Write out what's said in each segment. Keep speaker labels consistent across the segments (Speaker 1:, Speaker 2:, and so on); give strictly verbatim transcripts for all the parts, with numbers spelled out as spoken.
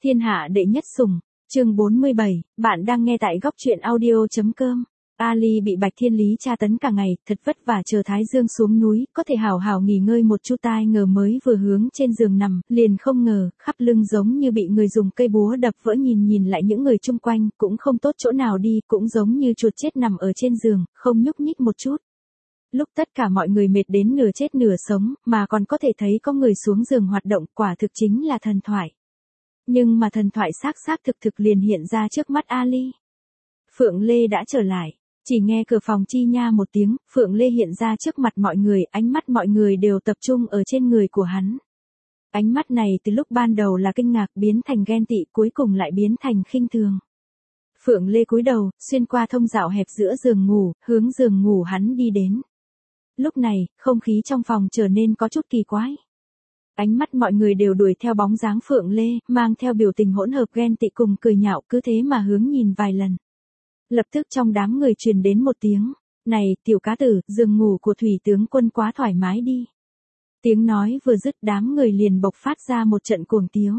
Speaker 1: Thiên hạ đệ nhất sủng, chương bốn mươi bảy, bạn đang nghe tại góc truyện audio.com. Ali bị Bạch Thiên Lý tra tấn cả ngày, thật vất vả chờ Thái Dương xuống núi, có thể hào hào nghỉ ngơi một chút, tai ngờ mới vừa hướng trên giường nằm, liền không ngờ, khắp lưng giống như bị người dùng cây búa đập vỡ, nhìn nhìn lại những người chung quanh, cũng không tốt chỗ nào đi, cũng giống như chuột chết nằm ở trên giường, không nhúc nhích một chút. Lúc tất cả mọi người mệt đến nửa chết nửa sống, mà còn có thể thấy có người xuống giường hoạt động, quả thực chính là thần thoại. Nhưng mà thần thoại xác xác thực thực liền hiện ra trước mắt Ali. Phượng Lê đã trở lại, chỉ nghe cửa phòng chi nha một tiếng, Phượng Lê hiện ra trước mặt mọi người, ánh mắt mọi người đều tập trung ở trên người của hắn. Ánh mắt này từ lúc ban đầu là kinh ngạc biến thành ghen tị, cuối cùng lại biến thành khinh thường. Phượng Lê cúi đầu, xuyên qua thông đạo hẹp giữa giường ngủ, hướng giường ngủ hắn đi đến. Lúc này, không khí trong phòng trở nên có chút kỳ quái. Ánh mắt mọi người đều đuổi theo bóng dáng Phượng Lê, mang theo biểu tình hỗn hợp ghen tị cùng cười nhạo, cứ thế mà hướng nhìn vài lần. Lập tức trong đám người truyền đến một tiếng, này, tiểu cá tử, giường ngủ của thủy tướng quân quá thoải mái đi. Tiếng nói vừa dứt, đám người liền bộc phát ra một trận cuồng tiếu.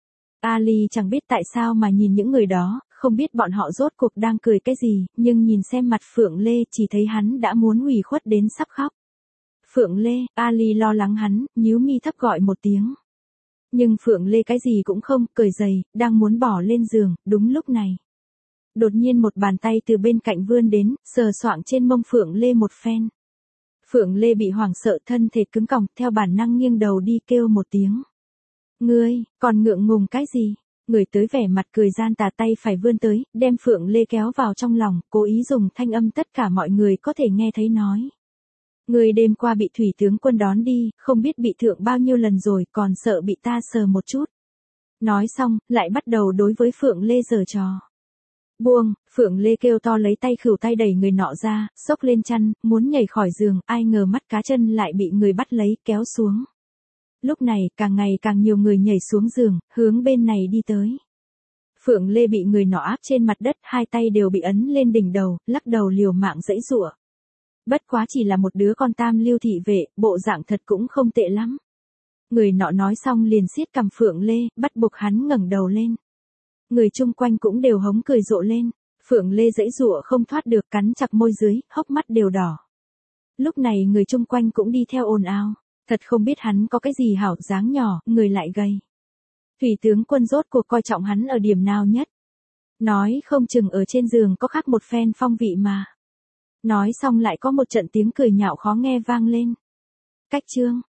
Speaker 1: Ali chẳng biết tại sao mà nhìn những người đó, không biết bọn họ rốt cuộc đang cười cái gì, nhưng nhìn xem mặt Phượng Lê chỉ thấy hắn đã muốn ủy khuất đến sắp khóc. Phượng Lê, Ali lo lắng hắn, nhíu mi thấp gọi một tiếng. Nhưng Phượng Lê cái gì cũng không, cởi giày, đang muốn bỏ lên giường, đúng lúc này. Đột nhiên một bàn tay từ bên cạnh vươn đến, sờ soạng trên mông Phượng Lê một phen. Phượng Lê bị hoảng sợ, thân thể cứng còng, theo bản năng nghiêng đầu đi kêu một tiếng. Ngươi, còn ngượng ngùng cái gì? Người tới vẻ mặt cười gian tà, tay phải vươn tới, đem Phượng Lê kéo vào trong lòng, cố ý dùng thanh âm tất cả mọi người có thể nghe thấy nói. Người đêm qua bị thủy tướng quân đón đi, không biết bị thượng bao nhiêu lần rồi, còn sợ bị ta sờ một chút. Nói xong, lại bắt đầu đối với Phượng Lê giở trò. Buông, Phượng Lê kêu to lấy tay khửu tay đẩy người nọ ra, xốc lên chăn, muốn nhảy khỏi giường, ai ngờ mắt cá chân lại bị người bắt lấy, kéo xuống. Lúc này, càng ngày càng nhiều người nhảy xuống giường, hướng bên này đi tới. Phượng Lê bị người nọ áp trên mặt đất, hai tay đều bị ấn lên đỉnh đầu, lắc đầu liều mạng giãy giụa. Bất quá chỉ là một đứa con tam lưu thị vệ, bộ dạng thật cũng không tệ lắm. Người nọ nói xong liền siết cằm Phượng Lê, bắt buộc hắn ngẩng đầu lên. Người chung quanh cũng đều hống cười rộ lên. Phượng Lê giãy giụa không thoát được, cắn chặt môi dưới, hốc mắt đều đỏ. Lúc này người chung quanh cũng đi theo ồn ào. Thật không biết hắn có cái gì hảo, dáng nhỏ, người lại gầy. Thủy tướng quân rốt cuộc coi trọng hắn ở điểm nào nhất. Nói không chừng ở trên giường có khác một phen phong vị mà. Nói xong lại có một trận tiếng cười nhạo khó nghe vang lên. Cách chương,